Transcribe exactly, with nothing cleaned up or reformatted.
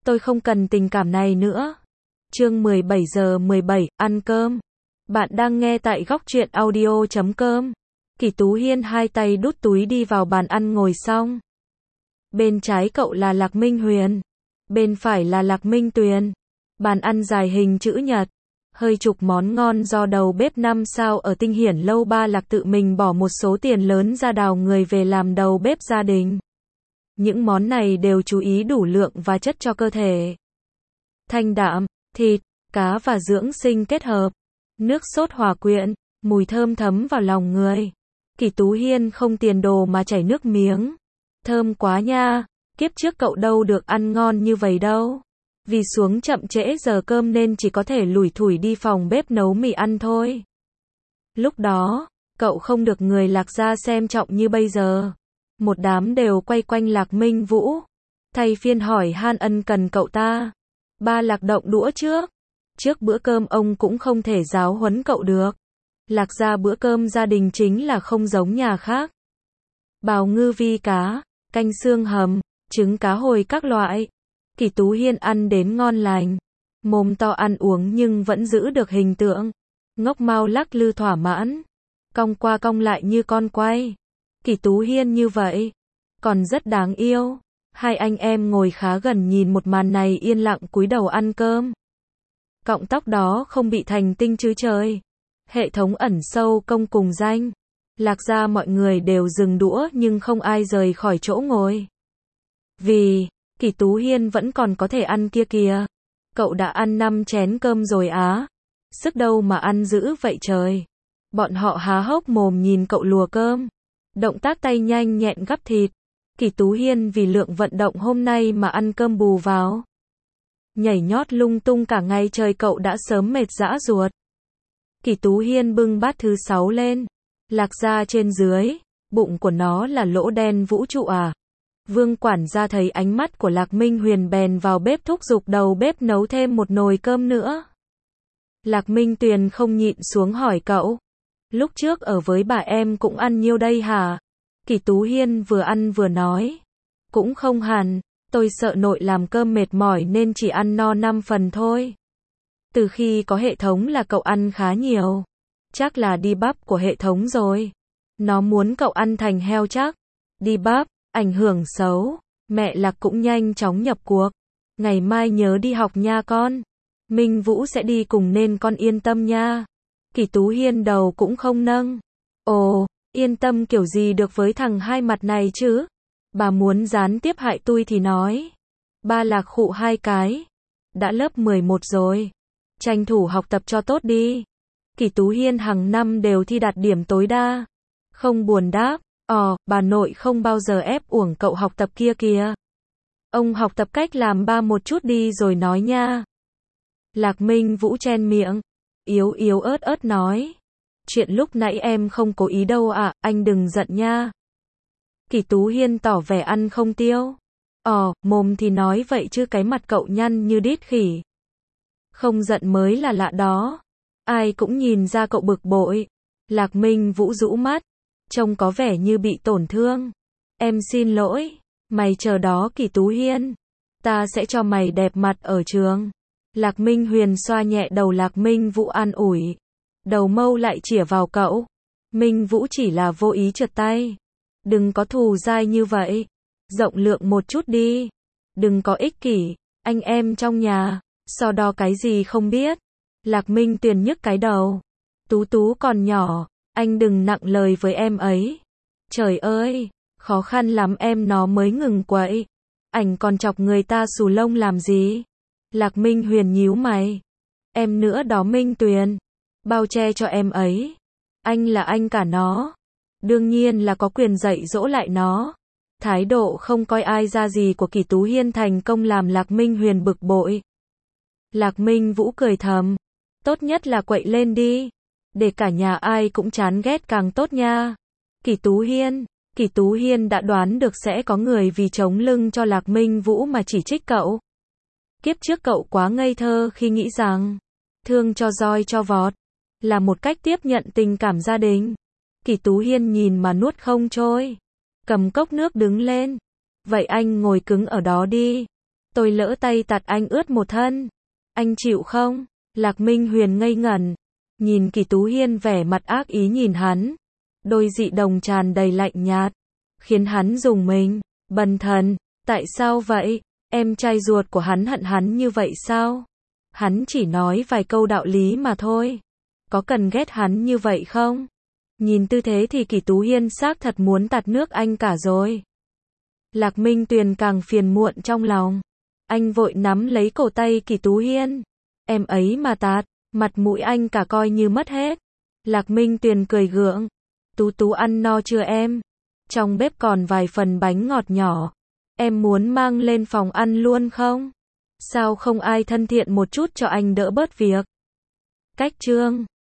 tôi không cần tình cảm này nữa. Chương mười bảy giờ mười bảy, ăn cơm. Bạn đang nghe tại góc truyện audio chấm com. Kỷ Tú Hiên hai tay đút túi đi vào bàn ăn ngồi xong. Bên trái cậu là Lạc Minh Huyền, bên phải là Lạc Minh Tuyền. Bàn ăn dài hình chữ nhật, hơi chục món ngon do đầu bếp năm sao ở Tinh Hiển lâu ba Lạc tự mình bỏ một số tiền lớn ra đào người về làm đầu bếp gia đình. Những món này đều chú ý đủ lượng và chất cho cơ thể. Thanh đạm, thịt, cá và dưỡng sinh kết hợp, nước sốt hòa quyện, mùi thơm thấm vào lòng người. Kỷ Tú Hiên không tiền đồ mà chảy nước miếng. Thơm quá nha, kiếp trước cậu đâu được ăn ngon như vậy đâu. Vì xuống chậm trễ giờ cơm nên chỉ có thể lủi thủi đi phòng bếp nấu mì ăn thôi. Lúc đó, cậu không được người Lạc gia xem trọng như bây giờ. Một đám đều quay quanh Lạc Minh Vũ, thay phiên hỏi han ân cần cậu ta. Ba Lạc động đũa trước. Trước bữa cơm ông cũng không thể giáo huấn cậu được. Lạc gia bữa cơm gia đình chính là không giống nhà khác. Bào ngư vi cá, canh xương hầm, trứng cá hồi các loại. Kỷ Tú Hiên ăn đến ngon lành. Mồm to ăn uống nhưng vẫn giữ được hình tượng. Ngốc mau lắc lư thỏa mãn. Cong qua cong lại như con quay. Kỷ Tú Hiên như vậy, còn rất đáng yêu. Hai anh em ngồi khá gần nhìn một màn này yên lặng cúi đầu ăn cơm. Cọng tóc đó không bị thành tinh chứ trời. Hệ thống ẩn sâu công cùng danh. Lạc gia mọi người đều dừng đũa nhưng không ai rời khỏi chỗ ngồi. Vì, Kỷ Tú Hiên vẫn còn có thể ăn kia kìa. Cậu đã ăn năm chén cơm rồi á. Sức đâu mà ăn dữ vậy trời. Bọn họ há hốc mồm nhìn cậu lùa cơm. Động tác tay nhanh nhẹn gắp thịt. Kỷ Tú Hiên vì lượng vận động hôm nay mà ăn cơm bù vào. Nhảy nhót lung tung cả ngày trời cậu đã sớm mệt dã ruột. Kỷ Tú Hiên bưng bát thứ sáu lên. Lạc gia trên dưới, bụng của nó là lỗ đen vũ trụ à. Vương quản gia thấy ánh mắt của Lạc Minh Huyền bèn vào bếp thúc giục đầu bếp nấu thêm một nồi cơm nữa. Lạc Minh Tuyền không nhịn xuống hỏi cậu. Lúc trước ở với bà em cũng ăn nhiêu đây hả? Kỷ Tú Hiên vừa ăn vừa nói. Cũng không hẳn, tôi sợ nội làm cơm mệt mỏi nên chỉ ăn no năm phần thôi. Từ khi có hệ thống là cậu ăn khá nhiều. Chắc là đi bắp của hệ thống rồi. Nó muốn cậu ăn thành heo chắc. Đi bắp, ảnh hưởng xấu. Mẹ Lạc cũng nhanh chóng nhập cuộc. Ngày mai nhớ đi học nha con. Minh Vũ sẽ đi cùng nên con yên tâm nha. Kỷ Tú Hiên đầu cũng không nâng. Ồ, yên tâm kiểu gì được với thằng hai mặt này chứ? Bà muốn gián tiếp hại tôi thì nói. Ba Lạc khụ hai cái. Đã lớp mười một rồi. Tranh thủ học tập cho tốt đi. Kỷ Tú Hiên hàng năm đều thi đạt điểm tối đa. Không buồn đáp. Ồ, bà nội không bao giờ ép uổng cậu học tập kia kìa. Ông học tập cách làm ba một chút đi rồi nói nha. Lạc Minh Vũ chen miệng. Yếu yếu ớt ớt nói. Chuyện lúc nãy em không cố ý đâu ạ, à, anh đừng giận nha. Kỷ Tú Hiên tỏ vẻ ăn không tiêu. Ồ, mồm thì nói vậy chứ cái mặt cậu nhăn như đít khỉ. Không giận mới là lạ đó. Ai cũng nhìn ra cậu bực bội. Lạc Minh Vũ rũ mắt. Trông có vẻ như bị tổn thương. Em xin lỗi. Mày chờ đó Kỷ Tú Hiên. Ta sẽ cho mày đẹp mặt ở trường. Lạc Minh Huyền xoa nhẹ đầu Lạc Minh Vũ an ủi. Đầu mâu lại chĩa vào cậu. Minh Vũ chỉ là vô ý trượt tay. Đừng có thù dai như vậy. Rộng lượng một chút đi. Đừng có ích kỷ. Anh em trong nhà. So đo cái gì không biết. Lạc Minh Tuyền nhức cái đầu. Tú Tú còn nhỏ. Anh đừng nặng lời với em ấy. Trời ơi. Khó khăn lắm em nó mới ngừng quậy. Ảnh còn chọc người ta xù lông làm gì. Lạc Minh Huyền nhíu mày. Em nữa đó Minh Tuyền. Bao che cho em ấy. Anh là anh cả nó. Đương nhiên là có quyền dạy dỗ lại nó. Thái độ không coi ai ra gì của Kỷ Tú Hiên thành công làm Lạc Minh Huyền bực bội. Lạc Minh Vũ cười thầm. Tốt nhất là quậy lên đi. Để cả nhà ai cũng chán ghét càng tốt nha. Kỷ Tú Hiên. Kỷ Tú Hiên đã đoán được sẽ có người vì chống lưng cho Lạc Minh Vũ mà chỉ trích cậu. Kiếp trước cậu quá ngây thơ khi nghĩ rằng thương cho roi cho vọt là một cách tiếp nhận tình cảm gia đình. Kỷ Tú Hiên nhìn mà nuốt không trôi. Cầm cốc nước đứng lên. Vậy anh ngồi cứng ở đó đi. Tôi lỡ tay tạt anh ướt một thân. Anh chịu không? Lạc Minh Huyền ngây ngẩn. Nhìn Kỷ Tú Hiên vẻ mặt ác ý nhìn hắn. Đôi dị đồng tràn đầy lạnh nhạt. Khiến hắn rùng mình. Bần thần, tại sao vậy? Em trai ruột của hắn hận hắn như vậy sao? Hắn chỉ nói vài câu đạo lý mà thôi. Có cần ghét hắn như vậy không? Nhìn tư thế thì Kỷ Tú Hiên xác thật muốn tạt nước anh cả rồi. Lạc Minh Tuyền càng phiền muộn trong lòng. Anh vội nắm lấy cổ tay Kỷ Tú Hiên. Em ấy mà tạt, mặt mũi anh cả coi như mất hết. Lạc Minh Tuyền cười gượng. Tú Tú ăn no chưa em? Trong bếp còn vài phần bánh ngọt nhỏ. Em muốn mang lên phòng ăn luôn không? Sao không ai thân thiện một chút cho anh đỡ bớt việc? Cách chương